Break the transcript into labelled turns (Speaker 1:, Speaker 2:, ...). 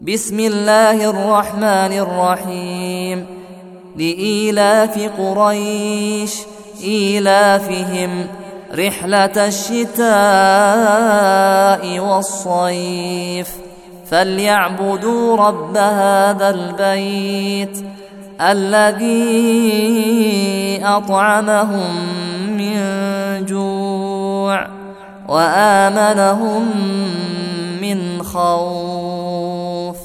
Speaker 1: بسم الله الرحمن الرحيم. لإيلاف قريش إيلافهم رحلة الشتاء والصيف فليعبدوا رب هذا البيت الذي أطعمهم من جوع وآمنهم من خوف.